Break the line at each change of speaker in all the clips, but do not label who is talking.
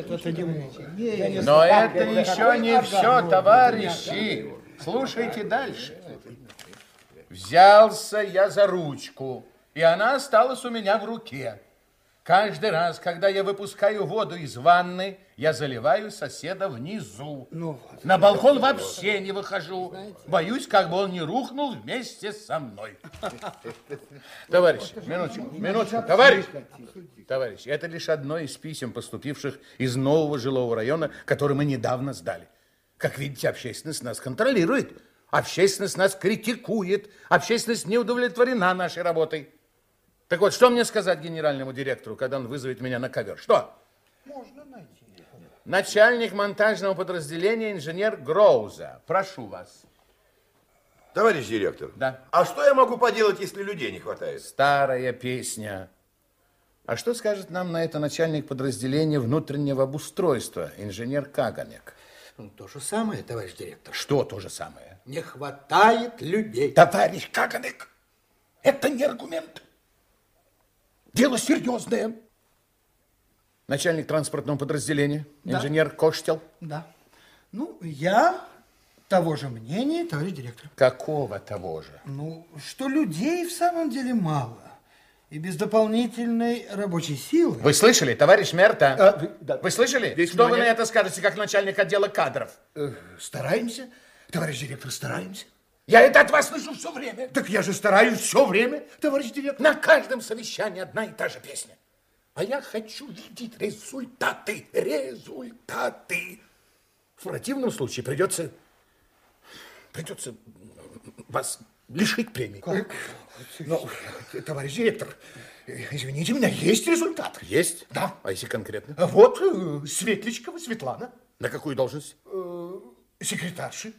Нет, это не может.
Но это еще не все, товарищи. Слушайте дальше. Взялся я за ручку, и она осталась у меня в руке. Каждый раз, когда я выпускаю воду из ванны, я заливаю соседа внизу. На балкон вообще не выхожу. Боюсь, как бы он не рухнул вместе со мной. Товарищ, минуточку. Товарищ, это лишь одно из писем, поступивших из нового жилого района, который мы недавно сдали. Как видите, общественность нас контролирует. Общественность нас критикует. Общественность не удовлетворена нашей работой. Так вот, что мне сказать генеральному директору, когда он вызовет меня на ковер? Что?
Можно найти.
Начальник монтажного подразделения инженер Гроуза. Прошу вас.
Товарищ директор.
Да.
А что я могу поделать, если людей не хватает?
Старая песня. А что скажет нам на это начальник подразделения внутреннего обустройства, инженер Каганек?
То же самое, товарищ директор.
Что то же самое?
Не хватает людей.
Товарищ Каганек, это не аргумент. Дело серьезное. Начальник транспортного подразделения, инженер Коштел.
Да. Ну, я того же мнения, товарищ директор.
Какого того же?
Ну, что людей в самом деле мало. И без дополнительной рабочей силы...
Вы слышали, товарищ Мерта?
Да.
Вы слышали?
Весь
Что вы
внимание.
на это скажете, как начальник отдела кадров?
Стараемся, товарищ директор, стараемся.
Я это от вас слышу все время.
Так я же стараюсь все время, товарищ директор.
На каждом совещании одна и та же песня. А я хочу видеть результаты. Результаты. В противном случае придется вас лишить премии.
Как? Ну, товарищ директор, извините, у меня есть результат.
Есть?
Да.
А если конкретно?
Вот Светличкова Светлана,
На какую должность?
секретарши.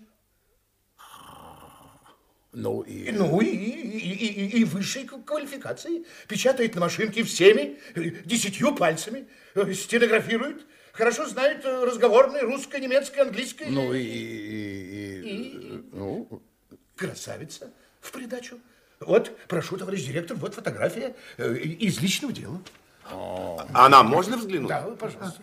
Ну и...
Ну и высшей квалификации. Печатает на машинке всеми 10 пальцами, стенографирует, хорошо знает разговорное, русское, немецкое, английское.
Ну
Ну, красавица в придачу. Вот, прошу, товарищ директор, вот фотография из личного дела.
А нам можно взглянуть?
Да, пожалуйста.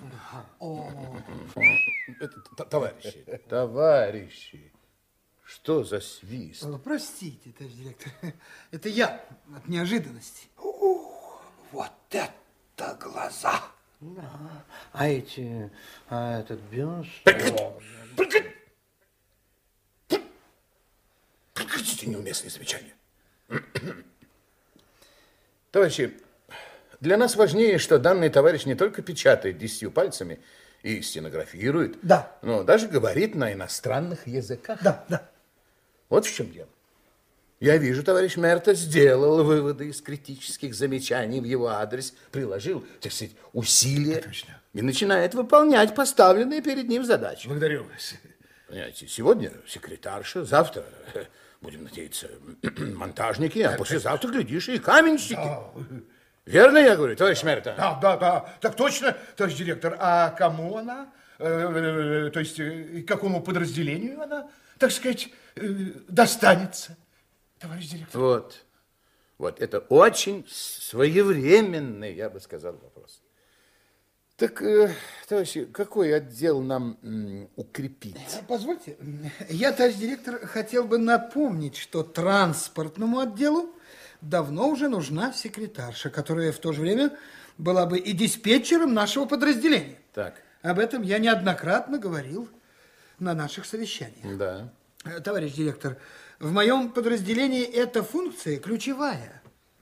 Товарищи, что за свист?
Простите, товарищ директор, это я от неожиданности. Вот это глаза!
Да. А этот бюст...
Прекратите неуместные замечания. Товарищи, для нас важнее, что данный товарищ не только печатает 10 пальцами и стенографирует,
Да.
но даже говорит на иностранных языках.
Да.
Вот в чем дело. Я вижу, товарищ Мерта сделал выводы из критических замечаний в его адрес, приложил, так сказать, усилия и начинает выполнять поставленные перед ним задачи.
Благодарю вас.
Понимаете, сегодня секретарша, завтра, будем надеяться, монтажники, а послезавтра, глядишь, и каменщики.
Да.
Верно я говорю, товарищ Мерта?
Да, так точно, товарищ директор. А кому она, то есть какому подразделению она, так сказать, достанется, товарищ директор?
Вот это очень своевременный, я бы сказал, вопрос. Так, товарищи, какой отдел нам укрепить?
Позвольте, я, товарищ директор, хотел бы напомнить, что транспортному отделу давно уже нужна секретарша, которая в то же время была бы и диспетчером нашего подразделения.
Так.
Об этом я неоднократно говорил на наших совещаниях.
Да.
Товарищ директор, в моем подразделении эта функция ключевая.